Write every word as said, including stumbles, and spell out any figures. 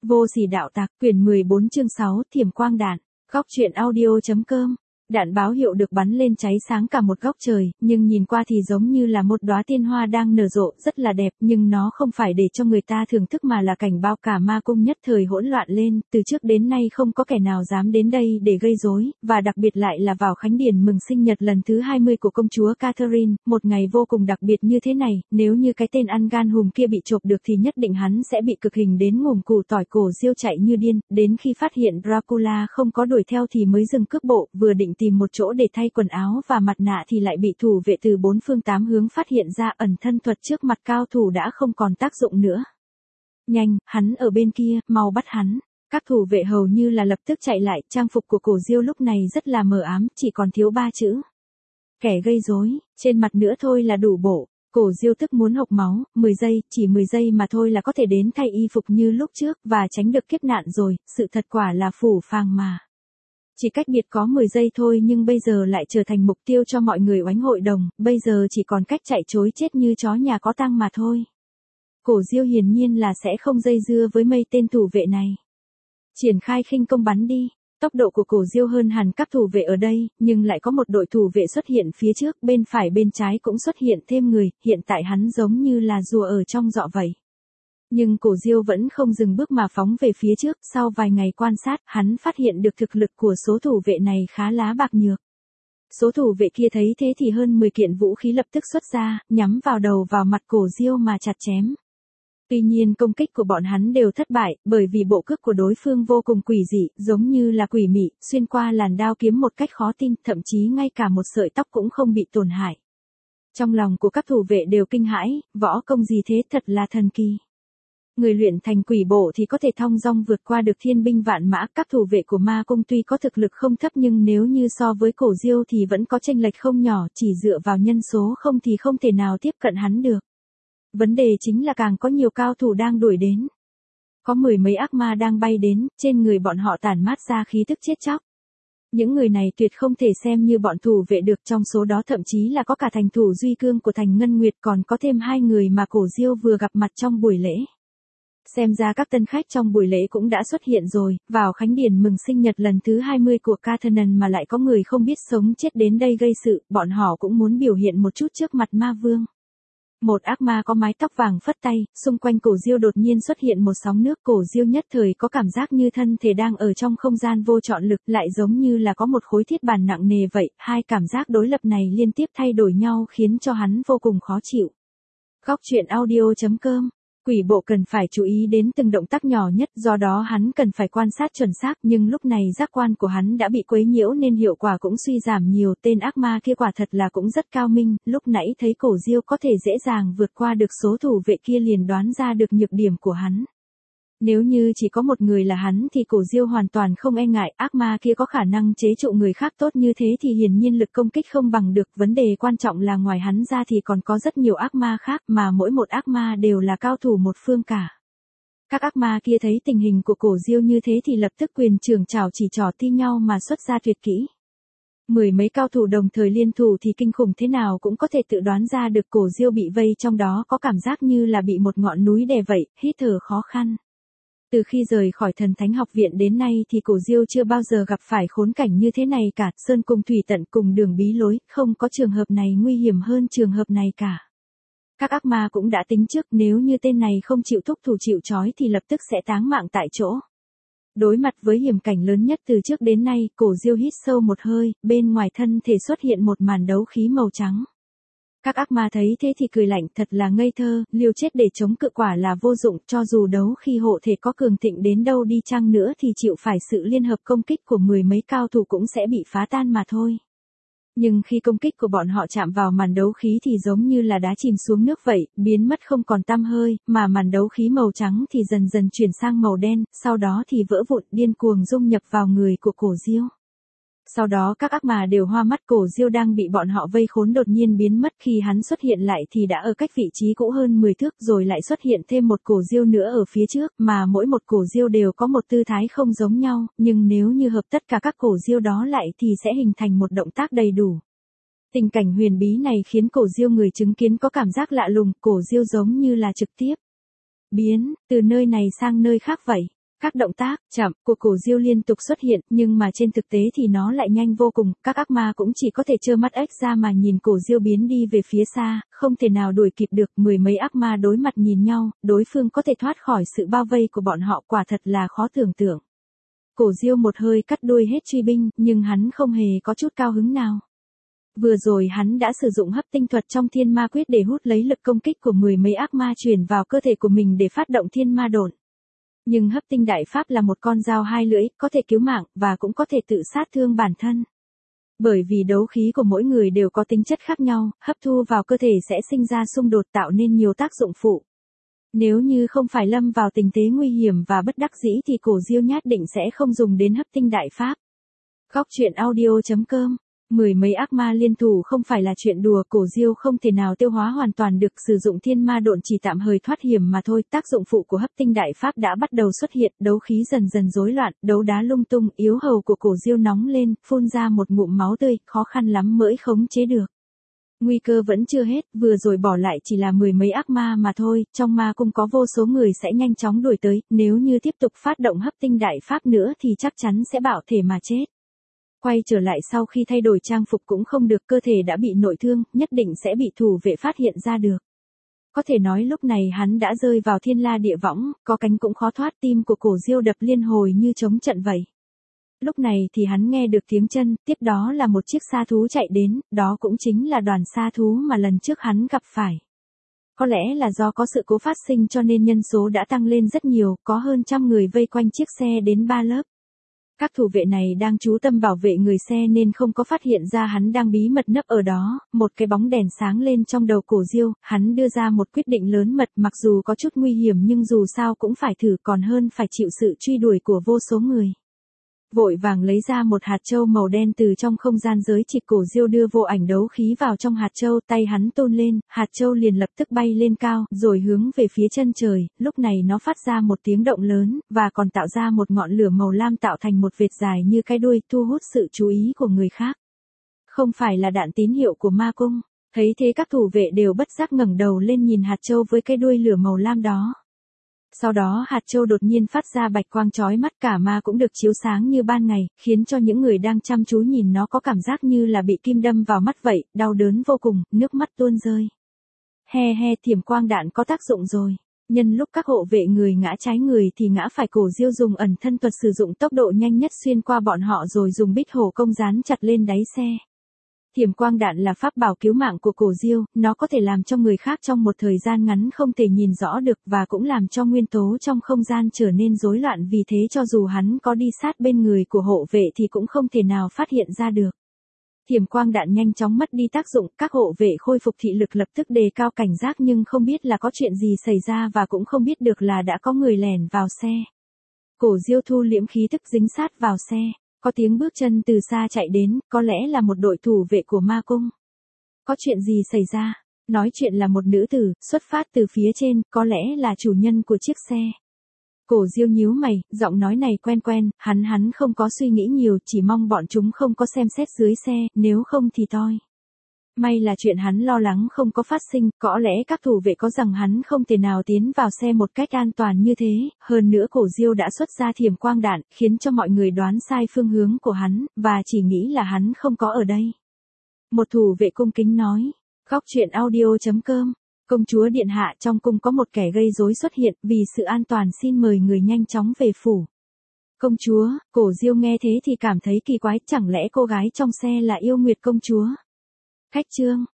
Vô sỉ đạo tặc, quyển mười bốn chương sáu, thiểm quang đạn. Góc truyện audio chấm com. Đạn báo hiệu được bắn lên cháy sáng cả một góc trời, nhưng nhìn qua thì giống như là một đóa tiên hoa đang nở rộ, rất là đẹp, nhưng nó không phải để cho người ta thưởng thức mà là cảnh báo cả ma cung nhất thời hỗn loạn lên, từ trước đến nay không có kẻ nào dám đến đây để gây rối, và đặc biệt lại là vào khánh điển mừng sinh nhật lần thứ hai mươi của công chúa Catherine, một ngày vô cùng đặc biệt như thế này, nếu như cái tên ăn gan hùm kia bị chộp được thì nhất định hắn sẽ bị cực hình đến ngủm củ tỏi, cổ Diêu chạy như điên, đến khi phát hiện Dracula không có đuổi theo thì mới dừng cước bộ, vừa định tìm một chỗ để thay quần áo và mặt nạ thì lại bị thủ vệ từ bốn phương tám hướng phát hiện ra, ẩn thân thuật trước mặt cao thủ đã không còn tác dụng nữa. Nhanh, hắn ở bên kia, mau bắt hắn. Các thủ vệ hầu như là lập tức chạy lại, trang phục của cổ Diêu lúc này rất là mờ ám, chỉ còn thiếu ba chữ. Kẻ gây rối, trên mặt nữa thôi là đủ bộ. Cổ Diêu tức muốn hộc máu, mười giây, chỉ mười giây mà thôi là có thể đến thay y phục như lúc trước và tránh được kiếp nạn rồi, sự thật quả là phủ phàng mà. Chỉ cách biệt có mười giây thôi nhưng bây giờ lại trở thành mục tiêu cho mọi người oánh hội đồng, bây giờ chỉ còn cách chạy trối chết như chó nhà có tang mà thôi. Cổ Diêu hiển nhiên là sẽ không dây dưa với mấy tên thủ vệ này. Triển khai khinh công bắn đi. Tốc độ của cổ Diêu hơn hẳn các thủ vệ ở đây, nhưng lại có một đội thủ vệ xuất hiện phía trước, bên phải bên trái cũng xuất hiện thêm người, hiện tại hắn giống như là rùa ở trong giọ vậy. Nhưng cổ Diêu vẫn không dừng bước mà phóng về phía trước, sau vài ngày quan sát, hắn phát hiện được thực lực của số thủ vệ này khá lá bạc nhược. Số thủ vệ kia thấy thế thì hơn mười kiện vũ khí lập tức xuất ra, nhắm vào đầu vào mặt cổ Diêu mà chặt chém. Tuy nhiên công kích của bọn hắn đều thất bại, bởi vì bộ cước của đối phương vô cùng quỷ dị, giống như là quỷ mị, xuyên qua làn đao kiếm một cách khó tin, thậm chí ngay cả một sợi tóc cũng không bị tổn hại. Trong lòng của các thủ vệ đều kinh hãi, võ công gì thế thật là thần kỳ. Người luyện thành quỷ bộ thì có thể thong dong vượt qua được thiên binh vạn mã, các thủ vệ của ma cung tuy có thực lực không thấp nhưng nếu như so với cổ Diêu thì vẫn có chênh lệch không nhỏ, chỉ dựa vào nhân số không thì không thể nào tiếp cận hắn được. Vấn đề chính là càng có nhiều cao thủ đang đuổi đến. Có mười mấy ác ma đang bay đến, trên người bọn họ tản mát ra khí tức chết chóc. Những người này tuyệt không thể xem như bọn thủ vệ được, trong số đó thậm chí là có cả thành thủ Duy Cương của thành Ngân Nguyệt, còn có thêm hai người mà cổ Diêu vừa gặp mặt trong buổi lễ. Xem ra các tân khách trong buổi lễ cũng đã xuất hiện rồi, vào khánh điển mừng sinh nhật lần thứ hai mươi của Catherine mà lại có người không biết sống chết đến đây gây sự, bọn họ cũng muốn biểu hiện một chút trước mặt ma vương. Một ác ma có mái tóc vàng phất tay, xung quanh cổ Diêu đột nhiên xuất hiện một sóng nước, cổ Diêu nhất thời có cảm giác như thân thể đang ở trong không gian vô chọn lực, lại giống như là có một khối thiết bản nặng nề vậy, hai cảm giác đối lập này liên tiếp thay đổi nhau khiến cho hắn vô cùng khó chịu. Góc truyện audio chấm com. Quỷ bộ cần phải chú ý đến từng động tác nhỏ nhất, do đó hắn cần phải quan sát chuẩn xác, nhưng lúc này giác quan của hắn đã bị quấy nhiễu nên hiệu quả cũng suy giảm nhiều, tên ác ma kia quả thật là cũng rất cao minh, lúc nãy thấy cổ Diêu có thể dễ dàng vượt qua được số thủ vệ kia liền đoán ra được nhược điểm của hắn. Nếu như chỉ có một người là hắn thì cổ Diêu hoàn toàn không e ngại, ác ma kia có khả năng chế trụ người khác tốt như thế thì hiển nhiên lực công kích không bằng được, vấn đề quan trọng là ngoài hắn ra thì còn có rất nhiều ác ma khác mà mỗi một ác ma đều là cao thủ một phương cả. Các ác ma kia thấy tình hình của cổ Diêu như thế thì lập tức quyền trưởng chảo chỉ trỏ ti nhau mà xuất ra tuyệt kỹ. Mười mấy cao thủ đồng thời liên thủ thì kinh khủng thế nào cũng có thể tự đoán ra được cổ Diêu bị vây trong đó có cảm giác như là bị một ngọn núi đè vậy, hít thở khó khăn. Từ khi rời khỏi thần thánh học viện đến nay thì cổ Diêu chưa bao giờ gặp phải khốn cảnh như thế này cả, sơn cùng thủy tận cùng đường bí lối, không có trường hợp này nguy hiểm hơn trường hợp này cả. Các ác ma cũng đã tính trước, nếu như tên này không chịu thúc thủ chịu trói thì lập tức sẽ táng mạng tại chỗ. Đối mặt với hiểm cảnh lớn nhất từ trước đến nay, cổ Diêu hít sâu một hơi, bên ngoài thân thể xuất hiện một màn đấu khí màu trắng. Các ác ma thấy thế thì cười lạnh, thật là ngây thơ, liều chết để chống cự quả là vô dụng, cho dù đấu khi hộ thể có cường thịnh đến đâu đi chăng nữa thì chịu phải sự liên hợp công kích của mười mấy cao thủ cũng sẽ bị phá tan mà thôi. Nhưng khi công kích của bọn họ chạm vào màn đấu khí thì giống như là đá chìm xuống nước vậy, biến mất không còn tăm hơi, mà màn đấu khí màu trắng thì dần dần chuyển sang màu đen, sau đó thì vỡ vụn điên cuồng dung nhập vào người của cổ Diêu. Sau đó các ác ma đều hoa mắt, cổ Diêu đang bị bọn họ vây khốn đột nhiên biến mất, khi hắn xuất hiện lại thì đã ở cách vị trí cũ hơn mười thước, rồi lại xuất hiện thêm một cổ Diêu nữa ở phía trước, mà mỗi một cổ Diêu đều có một tư thái không giống nhau, nhưng nếu như hợp tất cả các cổ Diêu đó lại thì sẽ hình thành một động tác đầy đủ. Tình cảnh huyền bí này khiến cổ Diêu người chứng kiến có cảm giác lạ lùng, cổ Diêu giống như là trực tiếp biến từ nơi này sang nơi khác vậy. Các động tác chậm của cổ diêu liên tục xuất hiện, nhưng mà trên thực tế thì nó lại nhanh vô cùng, các ác ma cũng chỉ có thể trơ mắt ếch ra mà nhìn cổ diêu biến đi về phía xa, không thể nào đuổi kịp được. Mười mấy ác ma đối mặt nhìn nhau, đối phương có thể thoát khỏi sự bao vây của bọn họ quả thật là khó tưởng tượng. Cổ diêu một hơi cắt đuôi hết truy binh, nhưng hắn không hề có chút cao hứng nào. Vừa rồi hắn đã sử dụng hấp tinh thuật trong thiên ma quyết để hút lấy lực công kích của mười mấy ác ma truyền vào cơ thể của mình để phát động thiên ma độn. Nhưng hấp tinh đại pháp là một con dao hai lưỡi, có thể cứu mạng, và cũng có thể tự sát thương bản thân. Bởi vì đấu khí của mỗi người đều có tính chất khác nhau, hấp thu vào cơ thể sẽ sinh ra xung đột tạo nên nhiều tác dụng phụ. Nếu như không phải lâm vào tình thế nguy hiểm và bất đắc dĩ thì cổ diêu nhất định sẽ không dùng đến hấp tinh đại pháp. Góc truyện audio chấm com. Mười mấy ác ma liên thủ không phải là chuyện đùa, cổ diêu không thể nào tiêu hóa hoàn toàn được, sử dụng thiên ma độn chỉ tạm thời thoát hiểm mà thôi. Tác dụng phụ của hấp tinh đại pháp đã bắt đầu xuất hiện, đấu khí dần dần rối loạn, đấu đá lung tung, yếu hầu của cổ diêu nóng lên, phun ra một ngụm máu tươi, khó khăn lắm mới khống chế được. Nguy cơ vẫn chưa hết, vừa rồi bỏ lại chỉ là mười mấy ác ma mà thôi, trong ma cung có vô số người sẽ nhanh chóng đuổi tới, nếu như tiếp tục phát động hấp tinh đại pháp nữa thì chắc chắn sẽ bạo thể mà chết. Quay trở lại sau khi thay đổi trang phục cũng không được, cơ thể đã bị nội thương, nhất định sẽ bị thủ vệ phát hiện ra được. Có thể nói lúc này hắn đã rơi vào thiên la địa võng, có cánh cũng khó thoát, tim của cổ diêu đập liên hồi như chống trận vậy. Lúc này thì hắn nghe được tiếng chân, tiếp đó là một chiếc sa thú chạy đến, đó cũng chính là đoàn sa thú mà lần trước hắn gặp phải. Có lẽ là do có sự cố phát sinh cho nên nhân số đã tăng lên rất nhiều, có hơn trăm người vây quanh chiếc xe đến ba lớp. Các thủ vệ này đang chú tâm bảo vệ người xe nên không có phát hiện ra hắn đang bí mật nấp ở đó. Một cái bóng đèn sáng lên trong đầu cổ diêu, hắn đưa ra một quyết định lớn mật, mặc dù có chút nguy hiểm nhưng dù sao cũng phải thử, còn hơn phải chịu sự truy đuổi của vô số người. Vội vàng lấy ra một hạt châu màu đen từ trong không gian giới chỉ, cổ diêu đưa vô ảnh đấu khí vào trong hạt châu, tay hắn tôn lên, hạt châu liền lập tức bay lên cao, rồi hướng về phía chân trời, lúc này nó phát ra một tiếng động lớn, và còn tạo ra một ngọn lửa màu lam tạo thành một vệt dài như cái đuôi, thu hút sự chú ý của người khác. Không phải là đạn tín hiệu của ma cung. Thấy thế các thủ vệ đều bất giác ngẩng đầu lên nhìn hạt châu với cái đuôi lửa màu lam đó. Sau đó hạt châu đột nhiên phát ra bạch quang chói mắt, cả ma cũng được chiếu sáng như ban ngày, khiến cho những người đang chăm chú nhìn nó có cảm giác như là bị kim đâm vào mắt vậy, đau đớn vô cùng, nước mắt tuôn rơi. He he, thiểm quang đạn có tác dụng rồi. Nhân lúc các hộ vệ người ngã trái người thì ngã phải, cổ diêu dùng ẩn thân thuật sử dụng tốc độ nhanh nhất xuyên qua bọn họ rồi dùng bích hổ công dán chặt lên đáy xe. Thiểm quang đạn là pháp bảo cứu mạng của cổ diêu, nó có thể làm cho người khác trong một thời gian ngắn không thể nhìn rõ được và cũng làm cho nguyên tố trong không gian trở nên rối loạn, vì thế cho dù hắn có đi sát bên người của hộ vệ thì cũng không thể nào phát hiện ra được. Thiểm quang đạn nhanh chóng mất đi tác dụng, các hộ vệ khôi phục thị lực lập tức đề cao cảnh giác nhưng không biết là có chuyện gì xảy ra và cũng không biết được là đã có người lẻn vào xe. Cổ diêu thu liễm khí tức dính sát vào xe. Có tiếng bước chân từ xa chạy đến, có lẽ là một đội thủ vệ của ma cung. Có chuyện gì xảy ra? Nói chuyện là một nữ tử, xuất phát từ phía trên, có lẽ là chủ nhân của chiếc xe. Cổ diêu nhíu mày, giọng nói này quen quen, hắn hắn không có suy nghĩ nhiều, chỉ mong bọn chúng không có xem xét dưới xe, nếu không thì toi. May là chuyện hắn lo lắng không có phát sinh, có lẽ các thủ vệ có rằng hắn không thể nào tiến vào xe một cách an toàn như thế, hơn nữa cổ diêu đã xuất ra thiểm quang đạn, khiến cho mọi người đoán sai phương hướng của hắn, và chỉ nghĩ là hắn không có ở đây. Một thủ vệ cung kính nói, góc truyện audio chấm com, công chúa điện hạ, trong cung có một kẻ gây rối xuất hiện, vì sự an toàn xin mời người nhanh chóng về phủ. Công chúa, cổ diêu nghe thế thì cảm thấy kỳ quái, chẳng lẽ cô gái trong xe là Yêu Nguyệt công chúa? Khách trương,